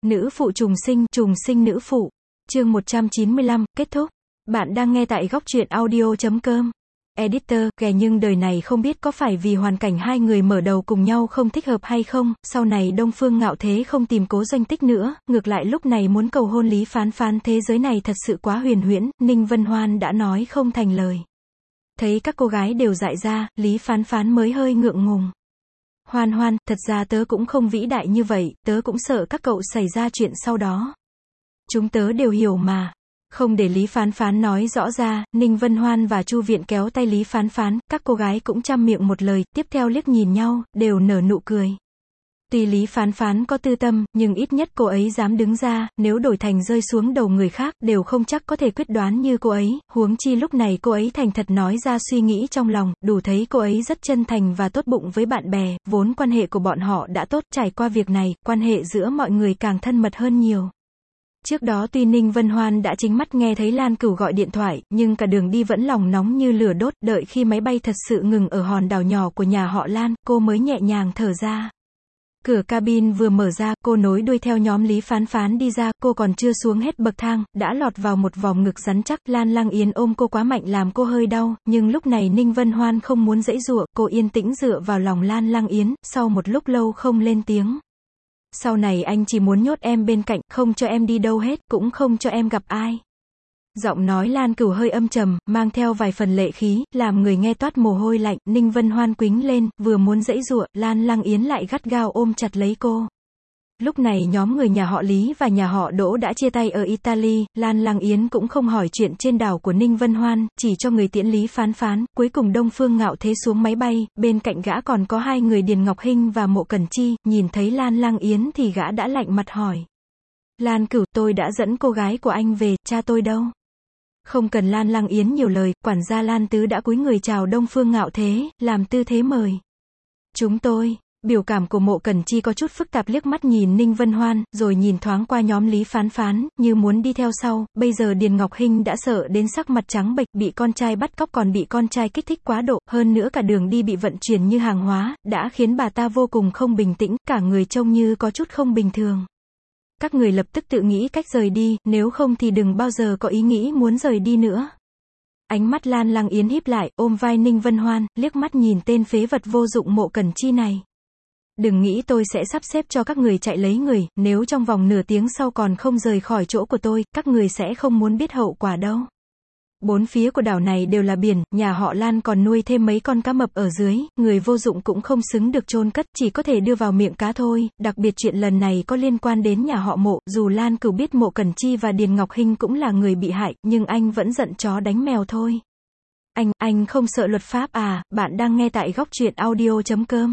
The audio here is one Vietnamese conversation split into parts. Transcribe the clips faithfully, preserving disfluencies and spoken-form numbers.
Nữ phụ trùng sinh, trùng sinh nữ phụ. Chương một trăm chín mươi lăm, kết thúc. Bạn đang nghe tại góc truyện audio chấm com. Editor, ghẻ nhưng đời này không biết có phải vì hoàn cảnh hai người mở đầu cùng nhau không thích hợp hay không, sau này Đông Phương Ngạo Thế không tìm Cố Doanh Tích nữa, ngược lại lúc này muốn cầu hôn Lý Phán Phán, thế giới này thật sự quá huyền huyễn, Ninh Vân Hoan đã nói không thành lời. Thấy các cô gái đều dại ra, Lý Phán Phán mới hơi ngượng ngùng. Hoan Hoan, thật ra tớ cũng không vĩ đại như vậy, tớ cũng sợ các cậu xảy ra chuyện sau đó. Chúng tớ đều hiểu mà. Không để Lý Phán Phán nói rõ ra, Ninh Vân Hoan và Chu Viện kéo tay Lý Phán Phán, các cô gái cũng trăm miệng một lời, tiếp theo liếc nhìn nhau, đều nở nụ cười. Tuy Lý Phán Phán có tư tâm, nhưng ít nhất cô ấy dám đứng ra, nếu đổi thành rơi xuống đầu người khác, đều không chắc có thể quyết đoán như cô ấy, huống chi lúc này cô ấy thành thật nói ra suy nghĩ trong lòng, đủ thấy cô ấy rất chân thành và tốt bụng với bạn bè, vốn quan hệ của bọn họ đã tốt, trải qua việc này, quan hệ giữa mọi người càng thân mật hơn nhiều. Trước đó tuy Ninh Vân Hoan đã chính mắt nghe thấy Lan Cửu gọi điện thoại, nhưng cả đường đi vẫn lòng nóng như lửa đốt, đợi khi máy bay thật sự ngừng ở hòn đảo nhỏ của nhà họ Lan, cô mới nhẹ nhàng thở ra. Cửa cabin vừa mở ra, cô nối đuôi theo nhóm Lý Phán Phán đi ra, cô còn chưa xuống hết bậc thang, đã lọt vào một vòng ngực rắn chắc, Lan Lang Yến ôm cô quá mạnh làm cô hơi đau, nhưng lúc này Ninh Vân Hoan không muốn giãy giụa, cô yên tĩnh dựa vào lòng Lan Lang Yến, sau một lúc lâu không lên tiếng. Sau này anh chỉ muốn nhốt em bên cạnh, không cho em đi đâu hết, cũng không cho em gặp ai. Giọng nói Lan Cửu hơi âm trầm, mang theo vài phần lệ khí, làm người nghe toát mồ hôi lạnh, Ninh Vân Hoan quĩnh lên, vừa muốn giãy giụa, Lan Lang Yến lại gắt gao ôm chặt lấy cô. Lúc này nhóm người nhà họ Lý và nhà họ Đỗ đã chia tay ở Italy, Lan Lang Yến cũng không hỏi chuyện trên đảo của Ninh Vân Hoan, chỉ cho người tiễn Lý Phán Phán, cuối cùng Đông Phương Ngạo Thế xuống máy bay, bên cạnh gã còn có hai người Điền Ngọc Hinh và Mộ Cẩn Chi, nhìn thấy Lan Lang Yến thì gã đã lạnh mặt hỏi. Lan Cửu, tôi đã dẫn cô gái của anh về, cha tôi đâu? Không cần Lan Lang Yến nhiều lời, quản gia Lan Tứ đã cúi người chào Đông Phương Ngạo Thế, làm tư thế mời. Chúng tôi. Biểu cảm của Mộ Cẩn Chi có chút phức tạp, liếc mắt nhìn Ninh Vân Hoan, rồi nhìn thoáng qua nhóm Lý Phán Phán, như muốn đi theo sau, bây giờ Điền Ngọc Hinh đã sợ đến sắc mặt trắng bệch, bị con trai bắt cóc còn bị con trai kích thích quá độ, hơn nữa cả đường đi bị vận chuyển như hàng hóa, đã khiến bà ta vô cùng không bình tĩnh, cả người trông như có chút không bình thường. Các người lập tức tự nghĩ cách rời đi, nếu không thì đừng bao giờ có ý nghĩ muốn rời đi nữa. Ánh mắt Lan Lang Yến híp lại, ôm vai Ninh Vân Hoan, liếc mắt nhìn tên phế vật vô dụng Mộ Cẩn Chi này. Đừng nghĩ tôi sẽ sắp xếp cho các người chạy lấy người, nếu trong vòng nửa tiếng sau còn không rời khỏi chỗ của tôi, các người sẽ không muốn biết hậu quả đâu. Bốn phía của đảo này đều là biển, nhà họ Lan còn nuôi thêm mấy con cá mập ở dưới, người vô dụng cũng không xứng được chôn cất, chỉ có thể đưa vào miệng cá thôi, đặc biệt chuyện lần này có liên quan đến nhà họ Mộ, dù Lan Cửu biết Mộ Cẩn Chi và Điền Ngọc Hinh cũng là người bị hại, nhưng anh vẫn giận chó đánh mèo thôi. Anh, anh không sợ luật pháp à? Bạn đang nghe tại góc truyện audio chấm com.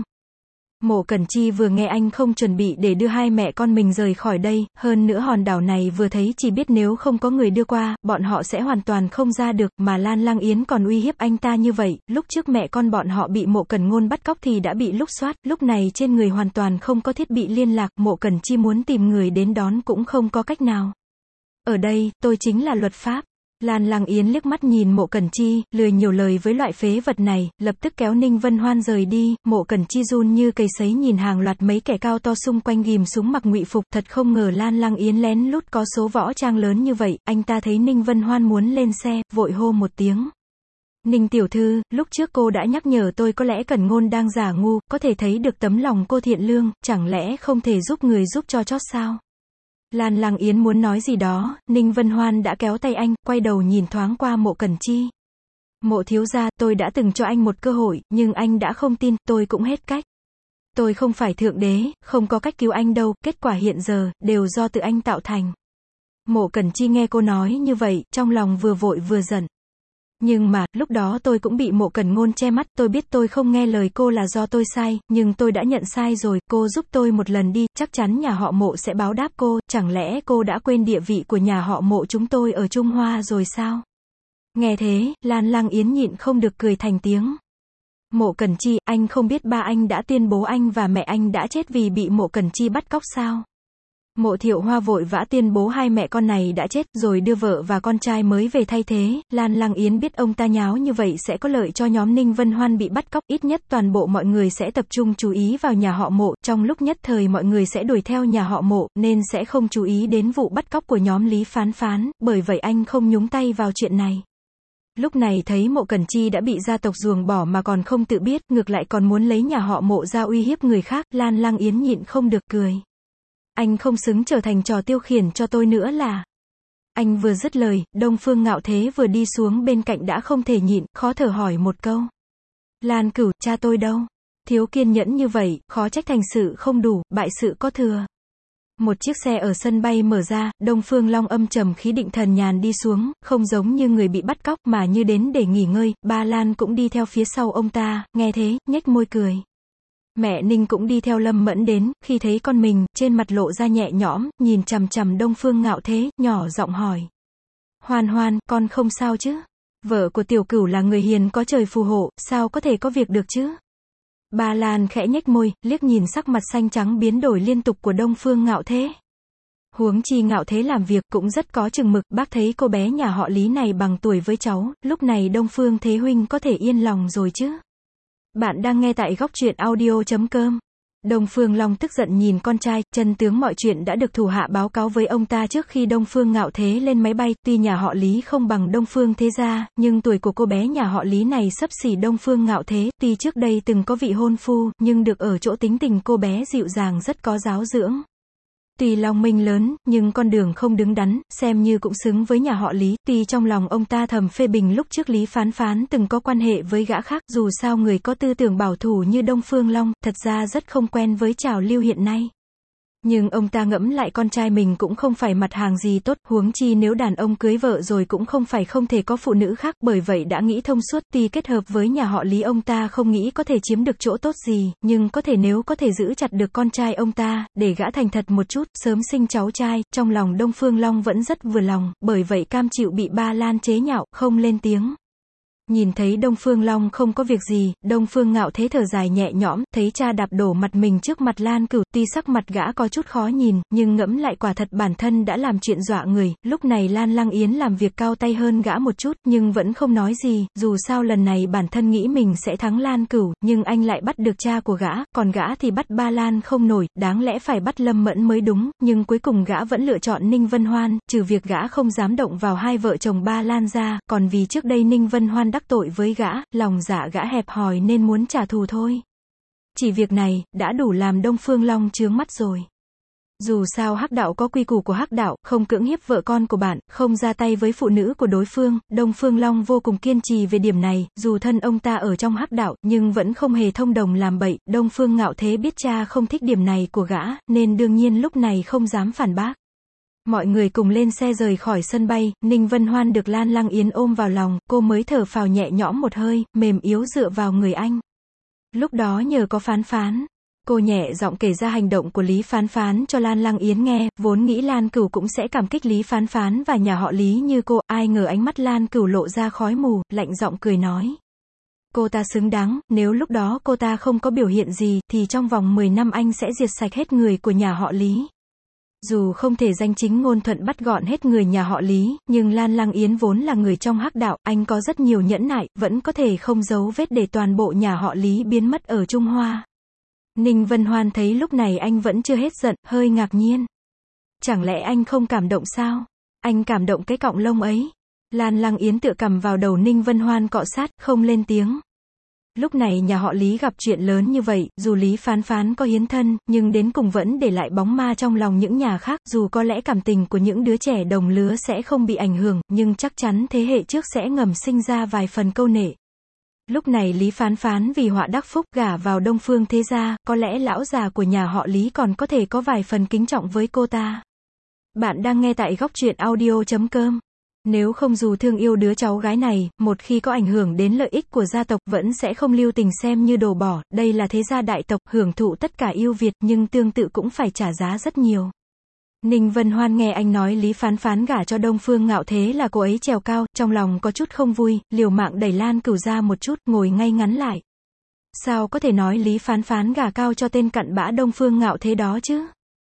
Mộ Cẩn Chi vừa nghe anh không chuẩn bị để đưa hai mẹ con mình rời khỏi đây, hơn nữa hòn đảo này vừa thấy chỉ biết nếu không có người đưa qua, bọn họ sẽ hoàn toàn không ra được, mà Lan Lang Yến còn uy hiếp anh ta như vậy, lúc trước mẹ con bọn họ bị Mộ Cẩn Ngôn bắt cóc thì đã bị lục soát, lúc này trên người hoàn toàn không có thiết bị liên lạc, Mộ Cẩn Chi muốn tìm người đến đón cũng không có cách nào. Ở đây, tôi chính là luật pháp. Lan Lang Yến liếc mắt nhìn Mộ Cẩn Chi, lười nhiều lời với loại phế vật này, lập tức kéo Ninh Vân Hoan rời đi. Mộ Cẩn Chi run như cây sấy nhìn hàng loạt mấy kẻ cao to xung quanh ghim súng mặc ngụy phục, thật không ngờ Lan Lang Yến lén lút có số võ trang lớn như vậy. Anh ta thấy Ninh Vân Hoan muốn lên xe, vội hô một tiếng. Ninh tiểu thư, lúc trước cô đã nhắc nhở tôi, có lẽ Cẩn Ngôn đang giả ngu, có thể thấy được tấm lòng cô thiện lương, chẳng lẽ không thể giúp người giúp cho chót sao? Lan Lang Yến muốn nói gì đó, Ninh Vân Hoan đã kéo tay anh, quay đầu nhìn thoáng qua Mộ Cẩn Chi. Mộ thiếu gia, tôi đã từng cho anh một cơ hội, nhưng anh đã không tin, tôi cũng hết cách. Tôi không phải thượng đế, không có cách cứu anh đâu, kết quả hiện giờ, đều do tự anh tạo thành. Mộ Cẩn Chi nghe cô nói như vậy, trong lòng vừa vội vừa giận. Nhưng mà, lúc đó tôi cũng bị Mộ Cẩn Ngôn che mắt, tôi biết tôi không nghe lời cô là do tôi sai, nhưng tôi đã nhận sai rồi, cô giúp tôi một lần đi, chắc chắn nhà họ Mộ sẽ báo đáp cô, chẳng lẽ cô đã quên địa vị của nhà họ Mộ chúng tôi ở Trung Hoa rồi sao? Nghe thế, Lan Lang Yến nhịn không được cười thành tiếng. Mộ Cẩn Chi, anh không biết ba anh đã tuyên bố anh và mẹ anh đã chết vì bị Mộ Cẩn Chi bắt cóc sao? Mộ Thiệu Hoa vội vã tuyên bố hai mẹ con này đã chết, rồi đưa vợ và con trai mới về thay thế. Lan Lăng Yến biết ông ta nháo như vậy sẽ có lợi cho nhóm Ninh Vân Hoan bị bắt cóc, ít nhất toàn bộ mọi người sẽ tập trung chú ý vào nhà họ Mộ, trong lúc nhất thời mọi người sẽ đuổi theo nhà họ Mộ, nên sẽ không chú ý đến vụ bắt cóc của nhóm Lý Phán Phán, bởi vậy anh không nhúng tay vào chuyện này. Lúc này thấy Mộ Cẩn Chi đã bị gia tộc ruồng bỏ mà còn không tự biết, ngược lại còn muốn lấy nhà họ Mộ ra uy hiếp người khác, Lan Lăng Yến nhịn không được cười. Anh không xứng trở thành trò tiêu khiển cho tôi nữa là. Anh vừa dứt lời, Đông Phương Ngạo Thế vừa đi xuống bên cạnh đã không thể nhịn, khó thở hỏi một câu. Lan Cửu, cha tôi đâu? Thiếu kiên nhẫn như vậy, khó trách thành sự không đủ, bại sự có thừa. Một chiếc xe ở sân bay mở ra, Đông Phương Long âm trầm khí định thần nhàn đi xuống, không giống như người bị bắt cóc mà như đến để nghỉ ngơi. Ba Lan cũng đi theo phía sau ông ta, nghe thế, nhếch môi cười. Mẹ Ninh cũng đi theo Lâm Mẫn đến, khi thấy con mình, trên mặt lộ ra nhẹ nhõm, nhìn chằm chằm Đông Phương Ngạo Thế, nhỏ giọng hỏi. Hoan Hoan, con không sao chứ? Vợ của Tiểu Cửu là người hiền có trời phù hộ, sao có thể có việc được chứ? Ba Lan khẽ nhếch môi, liếc nhìn sắc mặt xanh trắng biến đổi liên tục của Đông Phương Ngạo Thế. Huống chi Ngạo Thế làm việc cũng rất có chừng mực, bác thấy cô bé nhà họ Lý này bằng tuổi với cháu, lúc này Đông Phương Thế huynh có thể yên lòng rồi chứ? Bạn đang nghe tại góc truyện audio chấm com. Đông Phương Long tức giận nhìn con trai, chân tướng mọi chuyện đã được thủ hạ báo cáo với ông ta trước khi Đông Phương Ngạo Thế lên máy bay, tuy nhà họ Lý không bằng Đông Phương Thế gia, nhưng tuổi của cô bé nhà họ Lý này xấp xỉ Đông Phương Ngạo Thế, tuy trước đây từng có vị hôn phu, nhưng được ở chỗ tính tình cô bé dịu dàng rất có giáo dưỡng. Tuy Long Minh lớn, nhưng con đường không đứng đắn, xem như cũng xứng với nhà họ Lý, tuy trong lòng ông ta thầm phê bình lúc trước Lý Phán Phán từng có quan hệ với gã khác, dù sao người có tư tưởng bảo thủ như Đông Phương Long, thật ra rất không quen với trào lưu hiện nay. Nhưng ông ta ngẫm lại con trai mình cũng không phải mặt hàng gì tốt, huống chi nếu đàn ông cưới vợ rồi cũng không phải không thể có phụ nữ khác, bởi vậy đã nghĩ thông suốt, tuy kết hợp với nhà họ Lý ông ta không nghĩ có thể chiếm được chỗ tốt gì, nhưng có thể nếu có thể giữ chặt được con trai ông ta, để gã thành thật một chút, sớm sinh cháu trai, trong lòng Đông Phương Long vẫn rất vừa lòng, bởi vậy cam chịu bị Ba Lan chế nhạo, không lên tiếng. Nhìn thấy Đông Phương Long không có việc gì, Đông Phương Ngạo Thế thở dài nhẹ nhõm, thấy cha đạp đổ mặt mình trước mặt Lan Cửu, tuy sắc mặt gã có chút khó nhìn, nhưng ngẫm lại quả thật bản thân đã làm chuyện dọa người, lúc này Lan Lăng Yến làm việc cao tay hơn gã một chút, nhưng vẫn không nói gì, dù sao lần này bản thân nghĩ mình sẽ thắng Lan Cửu, nhưng anh lại bắt được cha của gã, còn gã thì bắt Ba Lan không nổi, đáng lẽ phải bắt Lâm Mẫn mới đúng, nhưng cuối cùng gã vẫn lựa chọn Ninh Vân Hoan, trừ việc gã không dám động vào hai vợ chồng Ba Lan ra, còn vì trước đây Ninh Vân Hoan đắc tội với gã, lòng dạ gã hẹp hòi nên muốn trả thù thôi. Chỉ việc này, đã đủ làm Đông Phương Long chướng mắt rồi. Dù sao hắc đạo có quy củ của hắc đạo, không cưỡng hiếp vợ con của bạn, không ra tay với phụ nữ của đối phương, Đông Phương Long vô cùng kiên trì về điểm này, dù thân ông ta ở trong hắc đạo, nhưng vẫn không hề thông đồng làm bậy, Đông Phương Ngạo Thế biết cha không thích điểm này của gã, nên đương nhiên lúc này không dám phản bác. Mọi người cùng lên xe rời khỏi sân bay, Ninh Vân Hoan được Lan Lăng Yến ôm vào lòng, cô mới thở phào nhẹ nhõm một hơi, mềm yếu dựa vào người anh. Lúc đó nhờ có Phán Phán, cô nhẹ giọng kể ra hành động của Lý Phán Phán cho Lan Lăng Yến nghe, vốn nghĩ Lan Cửu cũng sẽ cảm kích Lý Phán Phán và nhà họ Lý như cô, ai ngờ ánh mắt Lan Cửu lộ ra khói mù, lạnh giọng cười nói. Cô ta xứng đáng, nếu lúc đó cô ta không có biểu hiện gì, thì trong vòng mười năm anh sẽ diệt sạch hết người của nhà họ Lý. Dù không thể danh chính ngôn thuận bắt gọn hết người nhà họ Lý, nhưng Lan Lăng Yến vốn là người trong hắc đạo, anh có rất nhiều nhẫn nại, vẫn có thể không giấu vết để toàn bộ nhà họ Lý biến mất ở Trung Hoa. Ninh Vân Hoan thấy lúc này anh vẫn chưa hết giận, hơi ngạc nhiên. Chẳng lẽ anh không cảm động sao? Anh cảm động cái cọng lông ấy. Lan Lăng Yến tựa cằm vào đầu Ninh Vân Hoan cọ sát, không lên tiếng. Lúc này nhà họ Lý gặp chuyện lớn như vậy, dù Lý Phán Phán có hiến thân, nhưng đến cùng vẫn để lại bóng ma trong lòng những nhà khác, dù có lẽ cảm tình của những đứa trẻ đồng lứa sẽ không bị ảnh hưởng, nhưng chắc chắn thế hệ trước sẽ ngầm sinh ra vài phần câu nệ. Lúc này Lý Phán Phán vì họa đắc phúc gả vào Đông Phương Thế gia, có lẽ lão già của nhà họ Lý còn có thể có vài phần kính trọng với cô ta. Bạn đang nghe tại góc truyện audio chấm com. Nếu không dù thương yêu đứa cháu gái này, một khi có ảnh hưởng đến lợi ích của gia tộc vẫn sẽ không lưu tình xem như đồ bỏ, đây là thế gia đại tộc, hưởng thụ tất cả ưu việt nhưng tương tự cũng phải trả giá rất nhiều. Ninh Vân Hoan nghe anh nói Lý Phán Phán gả cho Đông Phương Ngạo Thế là cô ấy trèo cao, trong lòng có chút không vui, liều mạng đẩy Lan Cửu ra một chút, ngồi ngay ngắn lại. Sao có thể nói Lý Phán Phán gả cao cho tên cặn bã Đông Phương Ngạo Thế đó chứ?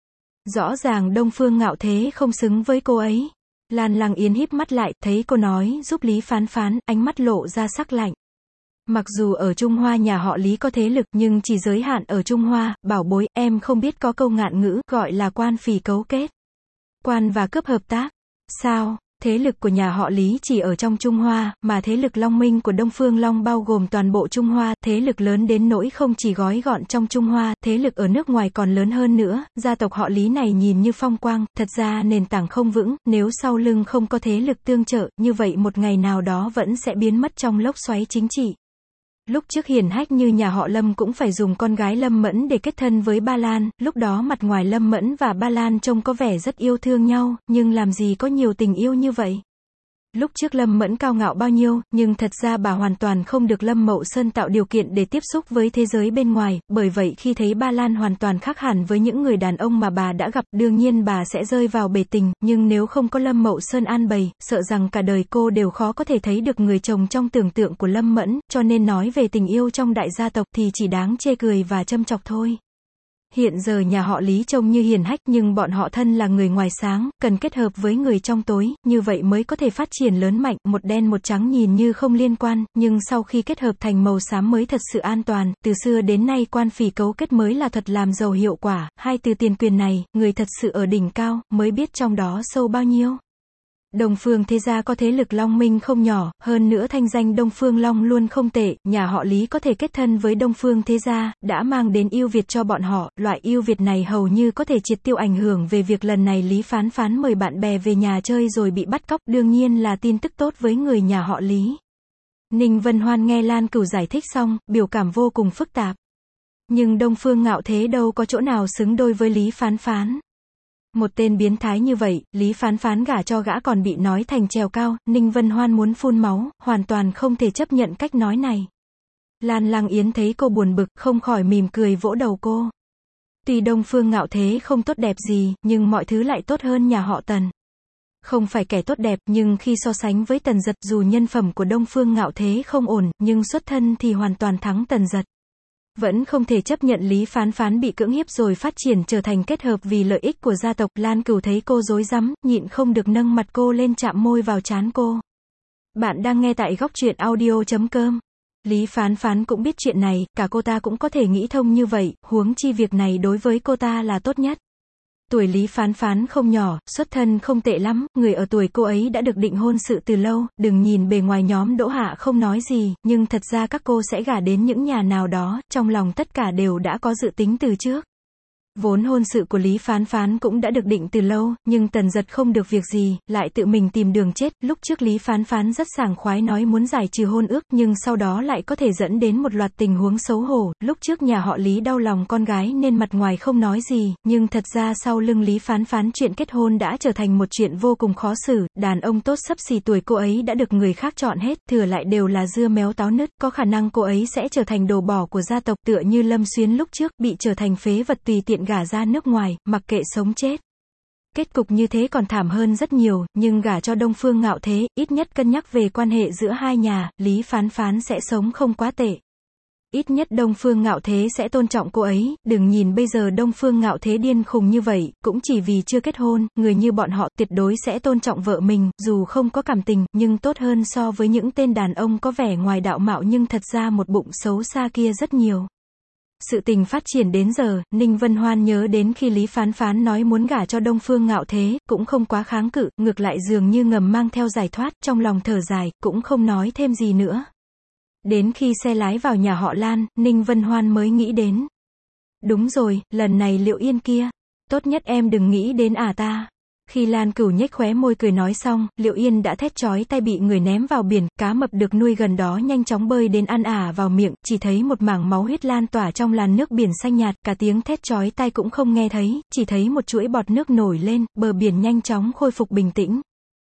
Rõ ràng Đông Phương Ngạo Thế không xứng với cô ấy. Lan Lăng Yến híp mắt lại, thấy cô nói giúp Lý Phán Phán, ánh mắt lộ ra sắc lạnh. Mặc dù ở Trung Hoa nhà họ Lý có thế lực nhưng chỉ giới hạn ở Trung Hoa, bảo bối, em không biết có câu ngạn ngữ gọi là quan phỉ cấu kết. Quan và cướp hợp tác. Sao? Thế lực của nhà họ Lý chỉ ở trong Trung Hoa, mà thế lực Long Minh của Đông Phương Long bao gồm toàn bộ Trung Hoa, thế lực lớn đến nỗi không chỉ gói gọn trong Trung Hoa, thế lực ở nước ngoài còn lớn hơn nữa, gia tộc họ Lý này nhìn như phong quang, thật ra nền tảng không vững, nếu sau lưng không có thế lực tương trợ, như vậy một ngày nào đó vẫn sẽ biến mất trong lốc xoáy chính trị. Lúc trước hiển hách như nhà họ Lâm cũng phải dùng con gái Lâm Mẫn để kết thân với Ba Lan, lúc đó mặt ngoài Lâm Mẫn và Ba Lan trông có vẻ rất yêu thương nhau, nhưng làm gì có nhiều tình yêu như vậy. Lúc trước Lâm Mẫn cao ngạo bao nhiêu, nhưng thật ra bà hoàn toàn không được Lâm Mậu Sơn tạo điều kiện để tiếp xúc với thế giới bên ngoài, bởi vậy khi thấy Ba Lan hoàn toàn khác hẳn với những người đàn ông mà bà đã gặp, đương nhiên bà sẽ rơi vào bể tình, nhưng nếu không có Lâm Mậu Sơn an bày, sợ rằng cả đời cô đều khó có thể thấy được người chồng trong tưởng tượng của Lâm Mẫn, cho nên nói về tình yêu trong đại gia tộc thì chỉ đáng chê cười và châm chọc thôi. Hiện giờ nhà họ Lý trông như hiền hách nhưng bọn họ thân là người ngoài sáng, cần kết hợp với người trong tối, như vậy mới có thể phát triển lớn mạnh, một đen một trắng nhìn như không liên quan, nhưng sau khi kết hợp thành màu xám mới thật sự an toàn, từ xưa đến nay quan phỉ cấu kết mới là thật làm giàu hiệu quả, hai từ tiền quyền này, người thật sự ở đỉnh cao, mới biết trong đó sâu bao nhiêu. Đông Phương thế gia có thế lực Long Minh không nhỏ, hơn nữa thanh danh Đông Phương Long luôn không tệ, nhà họ Lý có thể kết thân với Đông Phương thế gia, đã mang đến ưu việt cho bọn họ, loại ưu việt này hầu như có thể triệt tiêu ảnh hưởng về việc lần này Lý Phán Phán mời bạn bè về nhà chơi rồi bị bắt cóc, đương nhiên là tin tức tốt với người nhà họ Lý. Ninh Vân Hoan nghe Lan Cửu giải thích xong, biểu cảm vô cùng phức tạp. Nhưng Đông Phương Ngạo Thế đâu có chỗ nào xứng đôi với Lý Phán Phán. Một tên biến thái như vậy, Lý Phán Phán gả cho gã còn bị nói thành trèo cao, Ninh Vân Hoan muốn phun máu, hoàn toàn không thể chấp nhận cách nói này. Lan Lăng Yến thấy cô buồn bực, không khỏi mỉm cười vỗ đầu cô. Tuy Đông Phương Ngạo Thế không tốt đẹp gì, nhưng mọi thứ lại tốt hơn nhà họ Tần. Không phải kẻ tốt đẹp, nhưng khi so sánh với Tần Dật, dù nhân phẩm của Đông Phương Ngạo Thế không ổn, nhưng xuất thân thì hoàn toàn thắng Tần Dật. Vẫn không thể chấp nhận Lý Phán Phán bị cưỡng hiếp rồi phát triển trở thành kết hợp vì lợi ích của gia tộc. Lan Cửu thấy cô rối rắm, nhịn không được nâng mặt cô lên chạm môi vào trán cô. Bạn đang nghe tại góc truyện audio chấm com. Lý Phán Phán cũng biết chuyện này, cả cô ta cũng có thể nghĩ thông như vậy, huống chi việc này đối với cô ta là tốt nhất. Tuổi Lý Phán Phán không nhỏ, xuất thân không tệ lắm, người ở tuổi cô ấy đã được định hôn sự từ lâu, đừng nhìn bề ngoài nhóm Đỗ Hạ không nói gì, nhưng thật ra các cô sẽ gả đến những nhà nào đó, trong lòng tất cả đều đã có dự tính từ trước. Vốn hôn sự của Lý Phán Phán cũng đã được định từ lâu, nhưng Tần Dật không được việc gì, lại tự mình tìm đường chết. Lúc trước Lý Phán Phán rất sảng khoái nói muốn giải trừ hôn ước, nhưng sau đó lại có thể dẫn đến một loạt tình huống xấu hổ. Lúc trước nhà họ Lý đau lòng con gái nên mặt ngoài không nói gì, nhưng thật ra sau lưng Lý Phán Phán chuyện kết hôn đã trở thành một chuyện vô cùng khó xử. Đàn ông tốt xấp xì tuổi cô ấy đã được người khác chọn hết, thừa lại đều là dưa méo táo nứt, có khả năng cô ấy sẽ trở thành đồ bỏ của gia tộc, tựa như Lâm Xuyến lúc trước, bị trở thành phế vật tùy tiện gả ra nước ngoài, mặc kệ sống chết. Kết cục như thế còn thảm hơn rất nhiều, nhưng gả cho Đông Phương Ngạo Thế, ít nhất cân nhắc về quan hệ giữa hai nhà, Lý Phán Phán sẽ sống không quá tệ. Ít nhất Đông Phương Ngạo Thế sẽ tôn trọng cô ấy, đừng nhìn bây giờ Đông Phương Ngạo Thế điên khùng như vậy, cũng chỉ vì chưa kết hôn, người như bọn họ tuyệt đối sẽ tôn trọng vợ mình, dù không có cảm tình, nhưng tốt hơn so với những tên đàn ông có vẻ ngoài đạo mạo nhưng thật ra một bụng xấu xa kia rất nhiều. Sự tình phát triển đến giờ, Ninh Vân Hoan nhớ đến khi Lý Phán Phán nói muốn gả cho Đông Phương Ngạo Thế, cũng không quá kháng cự, ngược lại dường như ngầm mang theo giải thoát, trong lòng thở dài, cũng không nói thêm gì nữa. Đến khi xe lái vào nhà họ Lan, Ninh Vân Hoan mới nghĩ đến. Đúng rồi, lần này Liệu Yên kia, tốt nhất em đừng nghĩ đến ả ta. Khi Lan Cửu nhếch khóe môi cười nói xong, Liệu Yên đã thét chói tai bị người ném vào biển, cá mập được nuôi gần đó nhanh chóng bơi đến ăn ả vào miệng, chỉ thấy một mảng máu huyết lan tỏa trong làn nước biển xanh nhạt, cả tiếng thét chói tai cũng không nghe thấy, chỉ thấy một chuỗi bọt nước nổi lên, bờ biển nhanh chóng khôi phục bình tĩnh.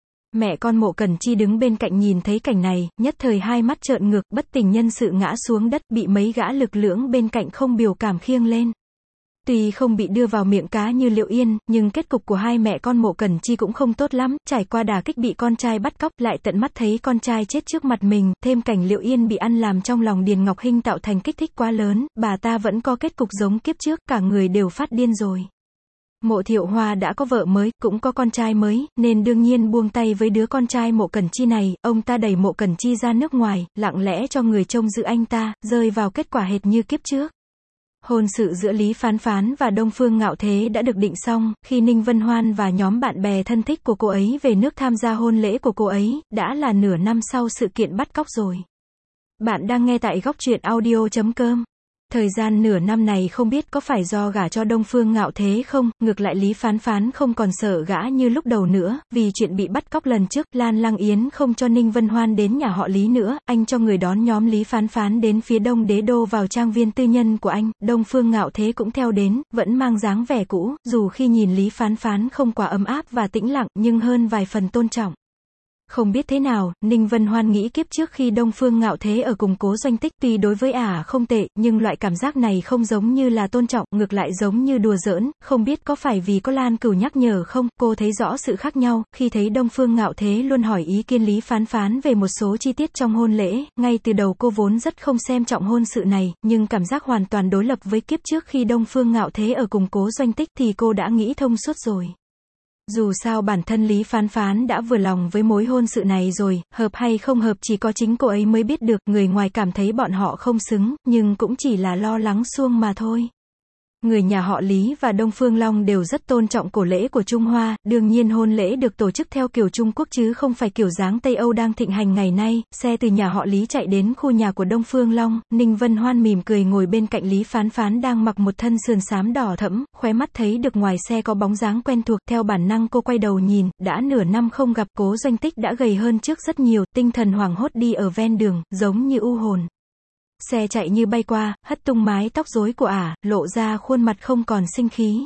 Mẹ con Mộ Cẩn Chi đứng bên cạnh nhìn thấy cảnh này, nhất thời hai mắt trợn ngược, bất tỉnh nhân sự ngã xuống đất, bị mấy gã lực lưỡng bên cạnh không biểu cảm khiêng lên. Tuy không bị đưa vào miệng cá như Liệu Yên, nhưng kết cục của hai mẹ con Mộ Cẩn Chi cũng không tốt lắm, trải qua đả kích bị con trai bắt cóc, lại tận mắt thấy con trai chết trước mặt mình, thêm cảnh Liệu Yên bị ăn làm trong lòng Điền Ngọc Hinh tạo thành kích thích quá lớn, bà ta vẫn có kết cục giống kiếp trước, cả người đều phát điên rồi. Mộ Thiệu Hoa đã có vợ mới, cũng có con trai mới, nên đương nhiên buông tay với đứa con trai Mộ Cẩn Chi này, ông ta đẩy Mộ Cẩn Chi ra nước ngoài, lặng lẽ cho người trông giữ anh ta, rơi vào kết quả hệt như kiếp trước. Hôn sự giữa Lý Phán Phán và Đông Phương Ngạo Thế đã được định xong, khi Ninh Vân Hoan và nhóm bạn bè thân thích của cô ấy về nước tham gia hôn lễ của cô ấy, đã là nửa năm sau sự kiện bắt cóc rồi. Bạn đang nghe tại góc truyện audio chấm com. Thời gian nửa năm này không biết có phải do gả cho Đông Phương Ngạo Thế không, ngược lại Lý Phán Phán không còn sợ gã như lúc đầu nữa, vì chuyện bị bắt cóc lần trước, Lan Lăng Yến không cho Ninh Vân Hoan đến nhà họ Lý nữa, anh cho người đón nhóm Lý Phán Phán đến phía Đông Đế Đô vào trang viên tư nhân của anh, Đông Phương Ngạo Thế cũng theo đến, vẫn mang dáng vẻ cũ, dù khi nhìn Lý Phán Phán không quá ấm áp và tĩnh lặng, nhưng hơn vài phần tôn trọng. Không biết thế nào, Ninh Vân Hoan nghĩ kiếp trước khi Đông Phương Ngạo Thế ở cùng Cố Doanh Tích tuy đối với ả không tệ, nhưng loại cảm giác này không giống như là tôn trọng, ngược lại giống như đùa giỡn, không biết có phải vì có Lan Cửu nhắc nhở không, cô thấy rõ sự khác nhau, khi thấy Đông Phương Ngạo Thế luôn hỏi ý kiến Lý Phán Phán về một số chi tiết trong hôn lễ, ngay từ đầu cô vốn rất không xem trọng hôn sự này, nhưng cảm giác hoàn toàn đối lập với kiếp trước khi Đông Phương Ngạo Thế ở cùng Cố Doanh Tích thì cô đã nghĩ thông suốt rồi. Dù sao bản thân Lý Phán Phán đã vừa lòng với mối hôn sự này rồi, hợp hay không hợp chỉ có chính cô ấy mới biết được, người ngoài cảm thấy bọn họ không xứng, nhưng cũng chỉ là lo lắng suông mà thôi. Người nhà họ Lý và Đông Phương Long đều rất tôn trọng cổ lễ của Trung Hoa, đương nhiên hôn lễ được tổ chức theo kiểu Trung Quốc chứ không phải kiểu dáng Tây Âu đang thịnh hành ngày nay. Xe từ nhà họ Lý chạy đến khu nhà của Đông Phương Long, Ninh Vân Hoan mỉm cười ngồi bên cạnh Lý Phán Phán đang mặc một thân sườn xám đỏ thẫm, khóe mắt thấy được ngoài xe có bóng dáng quen thuộc, theo bản năng cô quay đầu nhìn, đã nửa năm không gặp, Cố Doanh Tích đã gầy hơn trước rất nhiều, tinh thần hoảng hốt đi ở ven đường, giống như u hồn. Xe chạy như bay qua, hất tung mái tóc rối của ả, lộ ra khuôn mặt không còn sinh khí.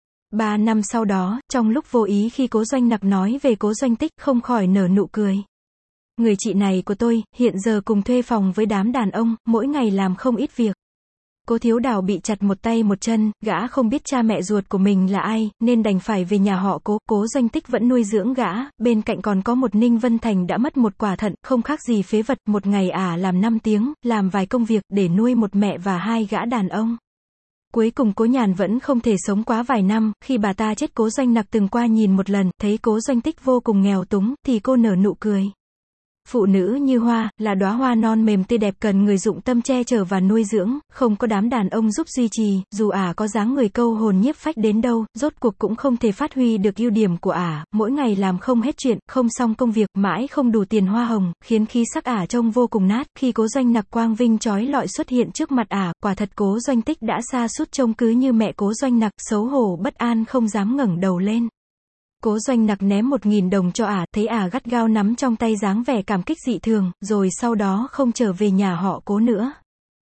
Ba năm sau đó, trong lúc vô ý khi Cố Doanh Nặc nói về Cố Doanh Tích, không khỏi nở nụ cười. Người chị này của tôi, hiện giờ cùng thuê phòng với đám đàn ông, mỗi ngày làm không ít việc. Cố Thiếu Đào bị chặt một tay một chân, gã không biết cha mẹ ruột của mình là ai, nên đành phải về nhà họ Cố. Cố Doanh Tích vẫn nuôi dưỡng gã, bên cạnh còn có một Ninh Vân Thành đã mất một quả thận, không khác gì phế vật, một ngày ả làm năm tiếng, làm vài công việc, để nuôi một mẹ và hai gã đàn ông. Cuối cùng Cố Nhàn vẫn không thể sống quá vài năm, khi bà ta chết Cố Doanh Nặc từng qua nhìn một lần, thấy Cố Doanh Tích vô cùng nghèo túng, thì cô nở nụ cười. Phụ nữ như hoa, là đóa hoa non mềm tươi đẹp cần người dụng tâm che chở và nuôi dưỡng, không có đám đàn ông giúp duy trì, dù ả có dáng người câu hồn nhiếp phách đến đâu, rốt cuộc cũng không thể phát huy được ưu điểm của ả, mỗi ngày làm không hết chuyện, không xong công việc, mãi không đủ tiền hoa hồng, khiến khí sắc ả trông vô cùng nát. Khi Cố Doanh Nặc quang vinh chói lọi xuất hiện trước mặt ả, quả thật Cố Doanh Tích đã sa sút trông cứ như mẹ Cố Doanh Nặc, xấu hổ bất an không dám ngẩng đầu lên. Cố Doanh Nặc ném một nghìn đồng cho ả, thấy ả gắt gao nắm trong tay dáng vẻ cảm kích dị thường, rồi sau đó không trở về nhà họ Cố nữa.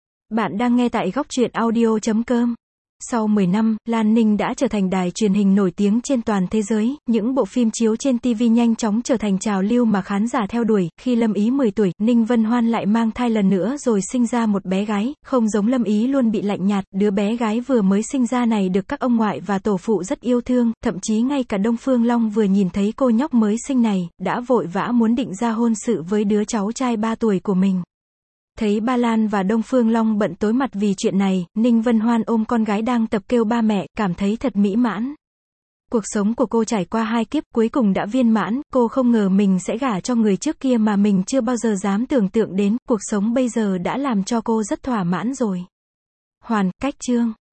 Bạn đang nghe tại góc truyện audio chấm com. Sau mười năm, Lan Ninh đã trở thành đài truyền hình nổi tiếng trên toàn thế giới, những bộ phim chiếu trên ti vi nhanh chóng trở thành trào lưu mà khán giả theo đuổi. Khi Lâm Ý mười tuổi, Ninh Vân Hoan lại mang thai lần nữa rồi sinh ra một bé gái, không giống Lâm Ý luôn bị lạnh nhạt, đứa bé gái vừa mới sinh ra này được các ông ngoại và tổ phụ rất yêu thương, thậm chí ngay cả Đông Phương Long vừa nhìn thấy cô nhóc mới sinh này, đã vội vã muốn định ra hôn sự với đứa cháu trai ba tuổi của mình. Thấy Ba Lan và Đông Phương Long bận tối mặt vì chuyện này, Ninh Vân Hoan ôm con gái đang tập kêu ba mẹ, cảm thấy thật mỹ mãn. Cuộc sống của cô trải qua hai kiếp, cuối cùng đã viên mãn, cô không ngờ mình sẽ gả cho người trước kia mà mình chưa bao giờ dám tưởng tượng đến, cuộc sống bây giờ đã làm cho cô rất thỏa mãn rồi. Hoàn, cách chương.